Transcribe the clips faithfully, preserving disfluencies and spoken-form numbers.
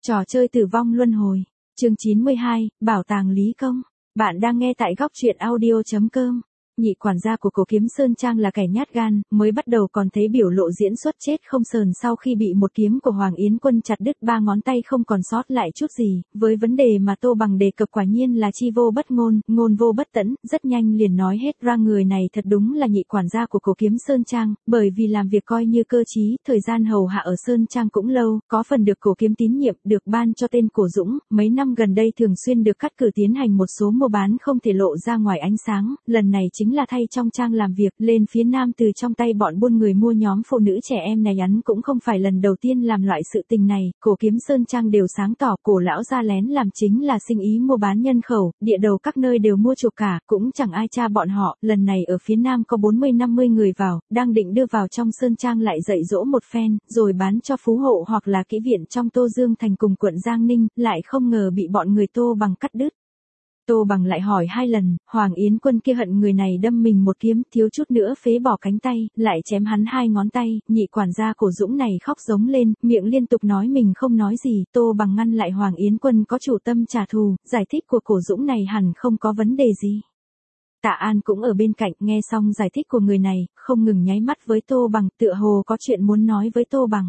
Trò chơi tử vong luân hồi. Chương chín mươi hai, Bảo tàng Lý Công. Bạn đang nghe tại góc truyện audio chấm com. Nhị quản gia của Cổ Kiếm Sơn Trang là kẻ nhát gan, mới bắt đầu còn thấy biểu lộ diễn xuất chết không sờn sau khi bị một kiếm của Hoàng Yến Quân chặt đứt ba ngón tay không còn sót lại chút gì. Với vấn đề mà Tô Bằng đề cập quả nhiên là chi vô bất ngôn, ngôn vô bất tẫn, rất nhanh liền nói hết ra người này thật đúng là nhị quản gia của Cổ Kiếm Sơn Trang, bởi vì làm việc coi như cơ trí, thời gian hầu hạ ở Sơn Trang cũng lâu, có phần được Cổ Kiếm tín nhiệm, được ban cho tên Cổ Dũng, mấy năm gần đây thường xuyên được cắt cử tiến hành một số mua bán không thể lộ ra ngoài ánh sáng, lần này chính là thay trong trang làm việc, lên phía nam từ trong tay bọn buôn người mua nhóm phụ nữ trẻ em này hắn cũng không phải lần đầu tiên làm loại sự tình này, Cổ Kiếm Sơn Trang đều sáng tỏ, Cổ lão gia lén làm chính là sinh ý mua bán nhân khẩu, địa đầu các nơi đều mua chuộc cả, cũng chẳng ai tra bọn họ, lần này ở phía nam có bốn mươi năm mươi người vào, đang định đưa vào trong Sơn Trang lại dạy dỗ một phen, rồi bán cho phú hộ hoặc là kỹ viện trong Tô Dương thành cùng quận Giang Ninh, lại không ngờ bị bọn người Tô Bằng cắt đứt. Tô Bằng lại hỏi hai lần, Hoàng Yến Quân kia hận người này đâm mình một kiếm, thiếu chút nữa phế bỏ cánh tay, lại chém hắn hai ngón tay, nhị quản gia Cổ Dũng này khóc giống lên, miệng liên tục nói mình không nói gì, Tô Bằng ngăn lại Hoàng Yến Quân có chủ tâm trả thù, giải thích của Cổ Dũng này hẳn không có vấn đề gì. Tạ An cũng ở bên cạnh, nghe xong giải thích của người này, không ngừng nháy mắt với Tô Bằng, tựa hồ có chuyện muốn nói với Tô Bằng.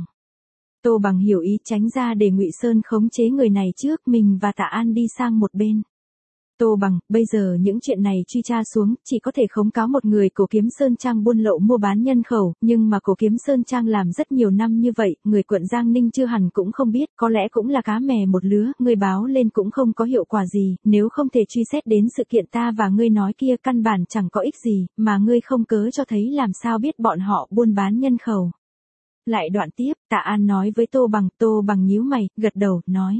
Tô Bằng hiểu ý tránh ra để Ngụy Sơn khống chế người này trước, mình và Tạ An đi sang một bên. Tô Bằng, bây giờ những chuyện này truy tra xuống, chỉ có thể khống cáo một người Cổ Kiếm Sơn Trang buôn lậu mua bán nhân khẩu, nhưng mà Cổ Kiếm Sơn Trang làm rất nhiều năm như vậy, người quận Giang Ninh chưa hẳn cũng không biết, có lẽ cũng là cá mè một lứa, người báo lên cũng không có hiệu quả gì, nếu không thể truy xét đến sự kiện ta và ngươi nói kia căn bản chẳng có ích gì, mà ngươi không cớ cho thấy làm sao biết bọn họ buôn bán nhân khẩu. Lại đoạn tiếp, Tạ An nói với Tô Bằng, Tô Bằng nhíu mày, gật đầu, nói.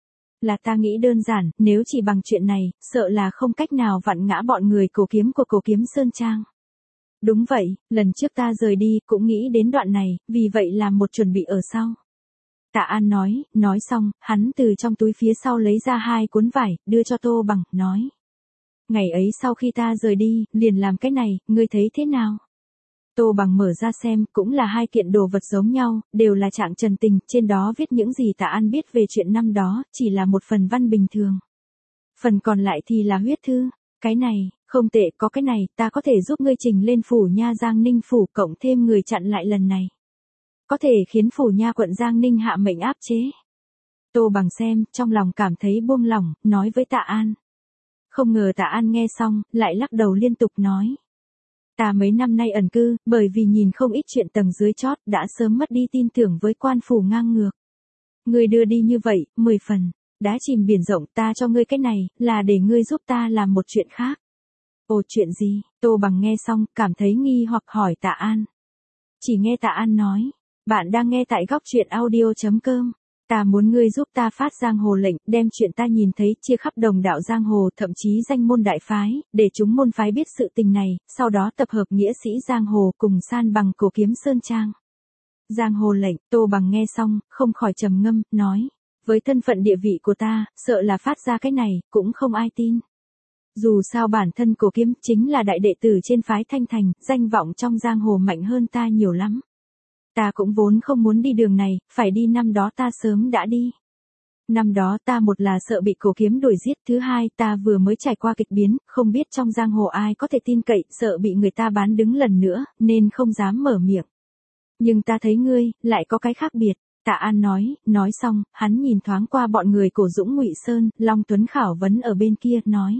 Là ta nghĩ đơn giản, nếu chỉ bằng chuyện này, sợ là không cách nào vặn ngã bọn người Cổ Kiếm của Cổ Kiếm Sơn Trang. Đúng vậy, lần trước ta rời đi, cũng nghĩ đến đoạn này, vì vậy làm một chuẩn bị ở sau. Tạ An nói, nói xong, hắn từ trong túi phía sau lấy ra hai cuốn vải, đưa cho Tô Bằng, nói. Ngày ấy sau khi ta rời đi, liền làm cái này, ngươi thấy thế nào? Tô Bằng mở ra xem, cũng là hai kiện đồ vật giống nhau, đều là trạng trần tình, trên đó viết những gì Tạ An biết về chuyện năm đó, chỉ là một phần văn bình thường. Phần còn lại thì là huyết thư, cái này, không tệ, có cái này, ta có thể giúp ngươi trình lên phủ nha Giang Ninh phủ, cộng thêm người chặn lại lần này. Có thể khiến phủ nha quận Giang Ninh hạ mệnh áp chế. Tô Bằng xem, trong lòng cảm thấy buông lỏng, nói với Tạ An. Không ngờ Tạ An nghe xong, lại lắc đầu liên tục nói. Ta mấy năm nay ẩn cư, bởi vì nhìn không ít chuyện tầng dưới chót, đã sớm mất đi tin tưởng với quan phủ ngang ngược. Ngươi đưa đi như vậy, mười phần, đá chìm biển rộng, ta cho ngươi cái này, là để ngươi giúp ta làm một chuyện khác. Ồ, chuyện gì? Tô Bằng nghe xong, cảm thấy nghi hoặc hỏi Tạ An. Chỉ nghe Tạ An nói, bạn đang nghe tại góc truyện audio chấm com. Ta muốn ngươi giúp ta phát giang hồ lệnh, đem chuyện ta nhìn thấy chia khắp đồng đạo giang hồ, thậm chí danh môn đại phái, để chúng môn phái biết sự tình này, sau đó tập hợp nghĩa sĩ giang hồ cùng san bằng Cổ Kiếm Sơn Trang. Giang hồ lệnh, Tô Bằng nghe xong, không khỏi trầm ngâm, nói, với thân phận địa vị của ta, sợ là phát ra cái này, cũng không ai tin. Dù sao bản thân Cổ Kiếm chính là đại đệ tử trên phái Thanh Thành, danh vọng trong giang hồ mạnh hơn ta nhiều lắm. Ta cũng vốn không muốn đi đường này, phải đi năm đó ta sớm đã đi. Năm đó ta một là sợ bị Cổ Kiếm đuổi giết, thứ hai ta vừa mới trải qua kịch biến, không biết trong giang hồ ai có thể tin cậy, sợ bị người ta bán đứng lần nữa, nên không dám mở miệng. Nhưng ta thấy ngươi, lại có cái khác biệt. Tạ An nói, nói xong, hắn nhìn thoáng qua bọn người Cổ Dũng Ngụy Sơn, Long Tuấn khảo vấn ở bên kia, nói.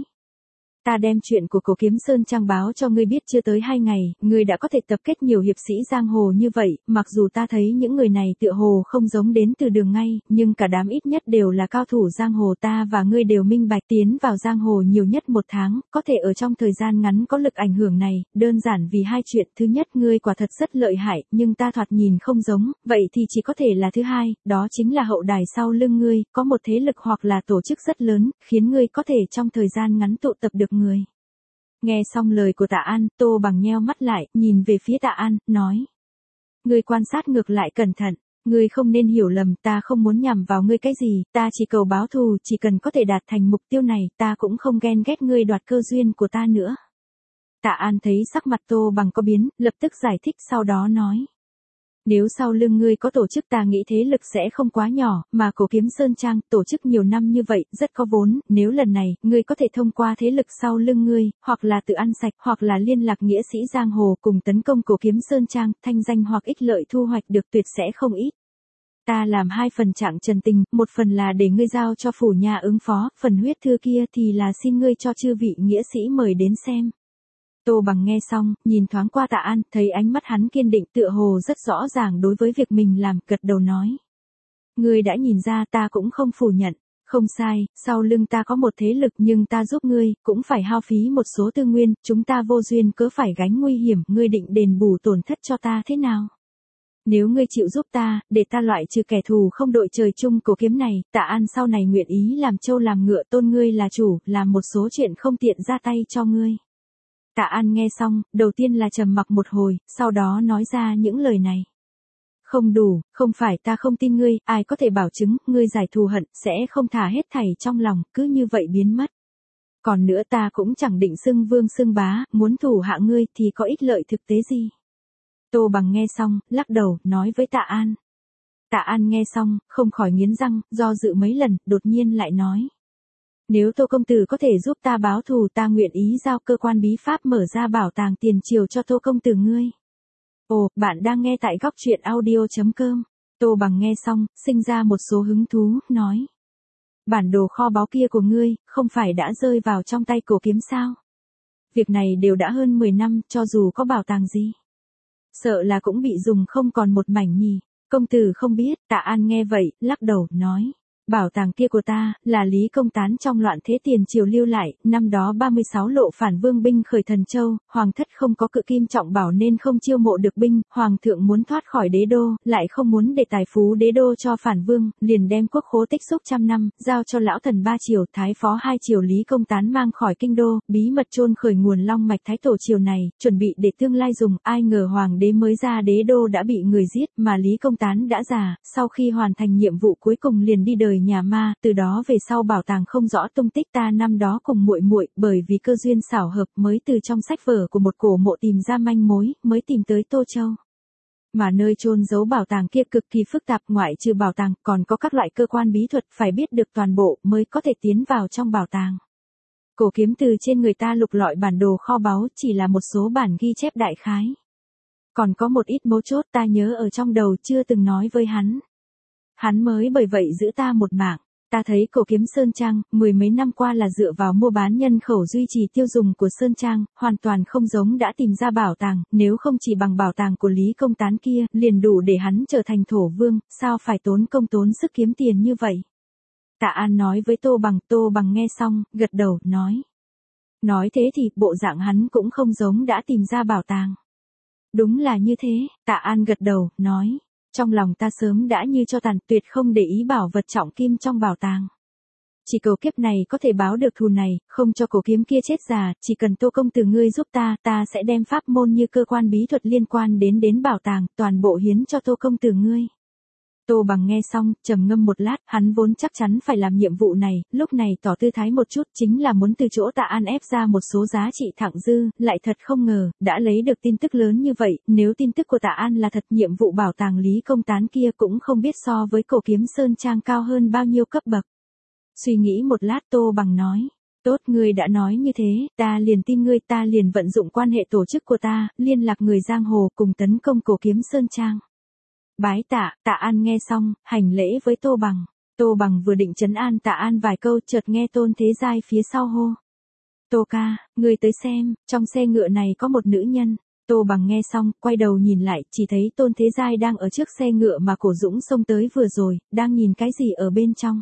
Ta đem chuyện của Cổ Kiếm Sơn Trang báo cho ngươi biết chưa tới hai ngày, ngươi đã có thể tập kết nhiều hiệp sĩ giang hồ như vậy, mặc dù ta thấy những người này tựa hồ không giống đến từ đường ngay, nhưng cả đám ít nhất đều là cao thủ giang hồ, ta và ngươi đều minh bạch tiến vào giang hồ nhiều nhất một tháng, có thể ở trong thời gian ngắn có lực ảnh hưởng này, đơn giản vì hai chuyện, thứ nhất ngươi quả thật rất lợi hại, nhưng ta thoạt nhìn không giống, vậy thì chỉ có thể là thứ hai, đó chính là hậu đài sau lưng ngươi, có một thế lực hoặc là tổ chức rất lớn, khiến ngươi có thể trong thời gian ngắn tụ tập được người. Nghe xong lời của Tạ An, Tô Bằng nheo mắt lại, nhìn về phía Tạ An, nói. Ngươi quan sát ngược lại cẩn thận, ngươi không nên hiểu lầm, ta không muốn nhằm vào ngươi cái gì, ta chỉ cầu báo thù, chỉ cần có thể đạt thành mục tiêu này, ta cũng không ghen ghét ngươi đoạt cơ duyên của ta nữa. Tạ An thấy sắc mặt Tô Bằng có biến, lập tức giải thích sau đó nói. Nếu sau lưng ngươi có tổ chức ta nghĩ thế lực sẽ không quá nhỏ, mà Cổ Kiếm Sơn Trang tổ chức nhiều năm như vậy, rất có vốn, nếu lần này, ngươi có thể thông qua thế lực sau lưng ngươi, hoặc là tự ăn sạch, hoặc là liên lạc nghĩa sĩ giang hồ cùng tấn công Cổ Kiếm Sơn Trang, thanh danh hoặc ích lợi thu hoạch được tuyệt sẽ không ít. Ta làm hai phần trạng trần tình, một phần là để ngươi giao cho phủ nhà ứng phó, phần huyết thư kia thì là xin ngươi cho chư vị nghĩa sĩ mời đến xem. Tô Bằng nghe xong, nhìn thoáng qua Tạ An, thấy ánh mắt hắn kiên định tựa hồ rất rõ ràng đối với việc mình làm, gật đầu nói. Ngươi đã nhìn ra ta cũng không phủ nhận, không sai, sau lưng ta có một thế lực nhưng ta giúp ngươi, cũng phải hao phí một số tư nguyên, chúng ta vô duyên cớ phải gánh nguy hiểm, ngươi định đền bù tổn thất cho ta thế nào? Nếu ngươi chịu giúp ta, để ta loại trừ kẻ thù không đội trời chung Cổ Kiếm này, Tạ An sau này nguyện ý làm trâu làm ngựa tôn ngươi là chủ, làm một số chuyện không tiện ra tay cho ngươi. Tạ An nghe xong, đầu tiên là trầm mặc một hồi, sau đó nói ra những lời này. Không đủ, không phải ta không tin ngươi, ai có thể bảo chứng, ngươi giải thù hận, sẽ không thả hết thảy trong lòng, cứ như vậy biến mất. Còn nữa ta cũng chẳng định xưng vương xưng bá, muốn thủ hạ ngươi thì có ích lợi thực tế gì. Tô Bằng nghe xong, lắc đầu, nói với Tạ An. Tạ An nghe xong, không khỏi nghiến răng, do dự mấy lần, đột nhiên lại nói. Nếu Tô công tử có thể giúp ta báo thù, ta nguyện ý giao cơ quan bí pháp mở ra bảo tàng tiền triều cho Tô công tử ngươi. Ồ, bạn đang nghe tại góc truyện audio chấm com. Tô Bằng nghe xong, sinh ra một số hứng thú, nói. Bản đồ kho báu kia của ngươi, không phải đã rơi vào trong tay Cổ Kiếm sao? Việc này đều đã hơn mười năm, cho dù có bảo tàng gì. Sợ là cũng bị dùng không còn một mảnh nhì. Công tử không biết, Tạ An nghe vậy, lắc đầu, nói. Bảo tàng kia của ta, là Lý Công Tán trong loạn thế tiền triều lưu lại, năm đó ba mươi sáu lộ phản vương binh khởi Thần Châu, hoàng thất không có cự kim trọng bảo nên không chiêu mộ được binh, hoàng thượng muốn thoát khỏi đế đô, lại không muốn để tài phú đế đô cho phản vương, liền đem quốc khố tích xúc trăm năm, giao cho lão thần ba triều, thái phó hai triều Lý Công Tán mang khỏi kinh đô, bí mật chôn khởi nguồn long mạch thái tổ triều này, chuẩn bị để tương lai dùng, ai ngờ hoàng đế mới ra đế đô đã bị người giết, mà Lý Công Tán đã già, sau khi hoàn thành nhiệm vụ cuối cùng liền đi đời nhà ma, từ đó về sau bảo tàng không rõ tung tích, ta năm đó cùng muội muội, bởi vì cơ duyên xảo hợp mới từ trong sách vở của một cổ mộ tìm ra manh mối, mới tìm tới Tô Châu. Mà nơi chôn giấu bảo tàng kia cực kỳ phức tạp, ngoại trừ bảo tàng, còn có các loại cơ quan bí thuật, phải biết được toàn bộ mới có thể tiến vào trong bảo tàng. Cổ Kiếm từ trên người ta lục lọi bản đồ kho báu, chỉ là một số bản ghi chép đại khái. Còn có một ít mấu chốt ta nhớ ở trong đầu chưa từng nói với hắn. Hắn mới bởi vậy giữ ta một mạng. Ta thấy Cổ Kiếm Sơn Trang, mười mấy năm qua là dựa vào mua bán nhân khẩu duy trì tiêu dùng của Sơn Trang, hoàn toàn không giống đã tìm ra bảo tàng, nếu không chỉ bằng bảo tàng của Lý Công Tán kia, liền đủ để hắn trở thành thổ vương, sao phải tốn công tốn sức kiếm tiền như vậy. Tạ An nói với Tô Bằng, Tô Bằng nghe xong, gật đầu, nói. Nói thế thì, bộ dạng hắn cũng không giống đã tìm ra bảo tàng. Đúng là như thế, Tạ An gật đầu, nói. Trong lòng ta sớm đã như cho tàn, tuyệt không để ý bảo vật trọng kim trong bảo tàng. Chỉ cầu kiếp này có thể báo được thù này, không cho Cổ Kiếm kia chết già, chỉ cần Tô công tử ngươi giúp ta, ta sẽ đem pháp môn như cơ quan bí thuật liên quan đến đến bảo tàng, toàn bộ hiến cho Tô công tử ngươi. Tô Bằng nghe xong, trầm ngâm một lát, hắn vốn chắc chắn phải làm nhiệm vụ này, lúc này tỏ tư thái một chút, chính là muốn từ chỗ Tạ An ép ra một số giá trị thặng dư, lại thật không ngờ, đã lấy được tin tức lớn như vậy, nếu tin tức của Tạ An là thật, nhiệm vụ bảo tàng Lý Công Tán kia cũng không biết so với Cổ Kiếm Sơn Trang cao hơn bao nhiêu cấp bậc. Suy nghĩ một lát, Tô Bằng nói. Tốt, ngươi đã nói như thế, ta liền tin ngươi, ta liền vận dụng quan hệ tổ chức của ta, liên lạc người giang hồ cùng tấn công Cổ Kiếm Sơn Trang. Bái tạ, Tạ An nghe xong, hành lễ với Tô Bằng. Tô Bằng vừa định trấn an Tạ An vài câu, chợt nghe Tôn Thế Giai phía sau hô. Tô ca, ngươi tới xem, trong xe ngựa này có một nữ nhân. Tô Bằng nghe xong, quay đầu nhìn lại, chỉ thấy Tôn Thế Giai đang ở trước xe ngựa mà Cổ Dũng xông tới vừa rồi, đang nhìn cái gì ở bên trong.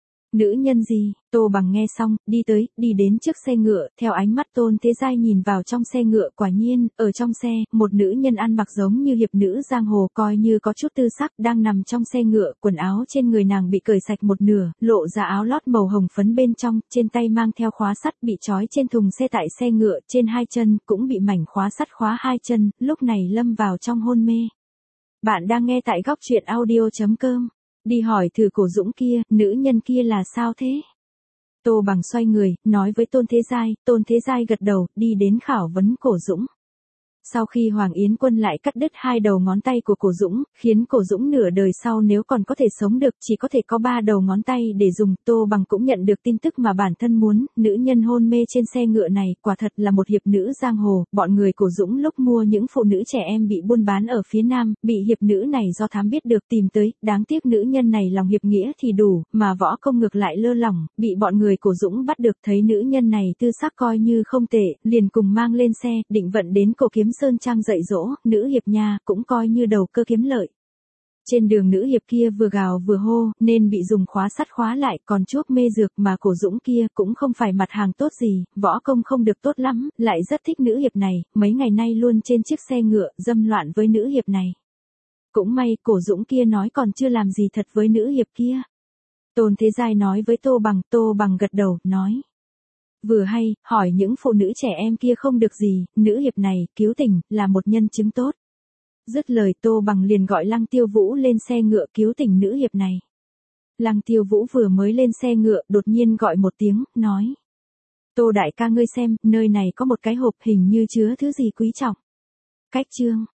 Nữ nhân gì? Tô Bằng nghe xong, đi tới, đi đến trước xe ngựa, theo ánh mắt Tôn Thế Giai nhìn vào trong xe ngựa, quả nhiên, ở trong xe, một nữ nhân ăn mặc giống như hiệp nữ giang hồ, coi như có chút tư sắc, đang nằm trong xe ngựa, quần áo trên người nàng bị cởi sạch một nửa, lộ ra áo lót màu hồng phấn bên trong, trên tay mang theo khóa sắt bị trói trên thùng xe tại xe ngựa, trên hai chân, cũng bị mảnh khóa sắt khóa hai chân, lúc này lâm vào trong hôn mê. Bạn đang nghe tại góc truyện audio chấm com. Đi hỏi thử Cổ Dũng kia, nữ nhân kia là sao thế? Tô Bằng xoay người, nói với Tôn Thế Giai, Tôn Thế Giai gật đầu, đi đến khảo vấn Cổ Dũng. Sau khi Hoàng Yến Quân lại cắt đứt hai đầu ngón tay của Cổ Dũng, khiến Cổ Dũng nửa đời sau nếu còn có thể sống được chỉ có thể có ba đầu ngón tay để dùng, Tô Bằng cũng nhận được tin tức mà bản thân muốn, nữ nhân hôn mê trên xe ngựa này quả thật là một hiệp nữ giang hồ, bọn người Cổ Dũng lúc mua những phụ nữ trẻ em bị buôn bán ở phía Nam, bị hiệp nữ này do thám biết được tìm tới, đáng tiếc nữ nhân này lòng hiệp nghĩa thì đủ, mà võ công ngược lại lơ lỏng, bị bọn người Cổ Dũng bắt được, thấy nữ nhân này tư sắc coi như không tệ, liền cùng mang lên xe, định vận đến Cổ Kiếm Sơn Trang dạy dỗ, nữ hiệp nha, cũng coi như đầu cơ kiếm lợi. Trên đường nữ hiệp kia vừa gào vừa hô, nên bị dùng khóa sắt khóa lại, còn chuốc mê dược mà Cổ Dũng kia cũng không phải mặt hàng tốt gì, võ công không được tốt lắm, lại rất thích nữ hiệp này, mấy ngày nay luôn trên chiếc xe ngựa, dâm loạn với nữ hiệp này. Cũng may, Cổ Dũng kia nói còn chưa làm gì thật với nữ hiệp kia. Tôn Thế Giai nói với Tô Bằng, Tô Bằng gật đầu, nói. Vừa hay, hỏi những phụ nữ trẻ em kia không được gì, nữ hiệp này, cứu tình, là một nhân chứng tốt. Dứt lời Tô Bằng liền gọi Lăng Tiêu Vũ lên xe ngựa cứu tình nữ hiệp này. Lăng Tiêu Vũ vừa mới lên xe ngựa, đột nhiên gọi một tiếng, nói. Tô đại ca ngươi xem, nơi này có một cái hộp hình như chứa thứ gì quý trọng. Cách chương.